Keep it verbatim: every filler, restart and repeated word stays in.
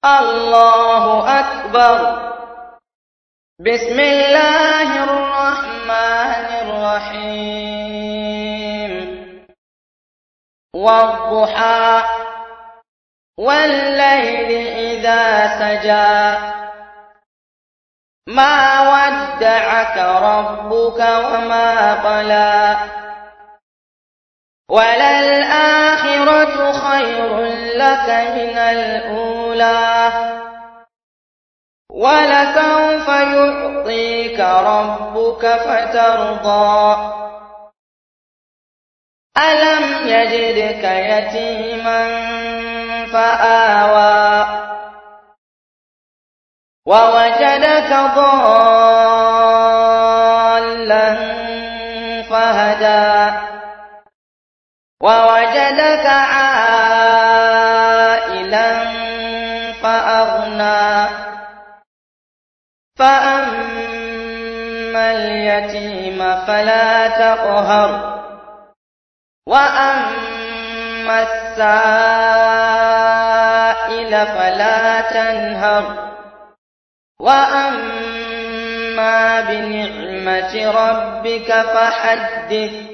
الله أكبر. بسم الله الرحمن الرحيم. والضحى والليل إذا سجى ما ودعك ربك وما قلى وللآخرة خير لك من الأولى ولسوف يعطيك ربك فترضى ألم يجدك يتيما فآوى ووجدك ضالا فهدى ووجدك عائلا فأغنى فأما اليتيم فلا تقهر وأما السائل فلا تنهر وأما بنعمة ربك فحدث.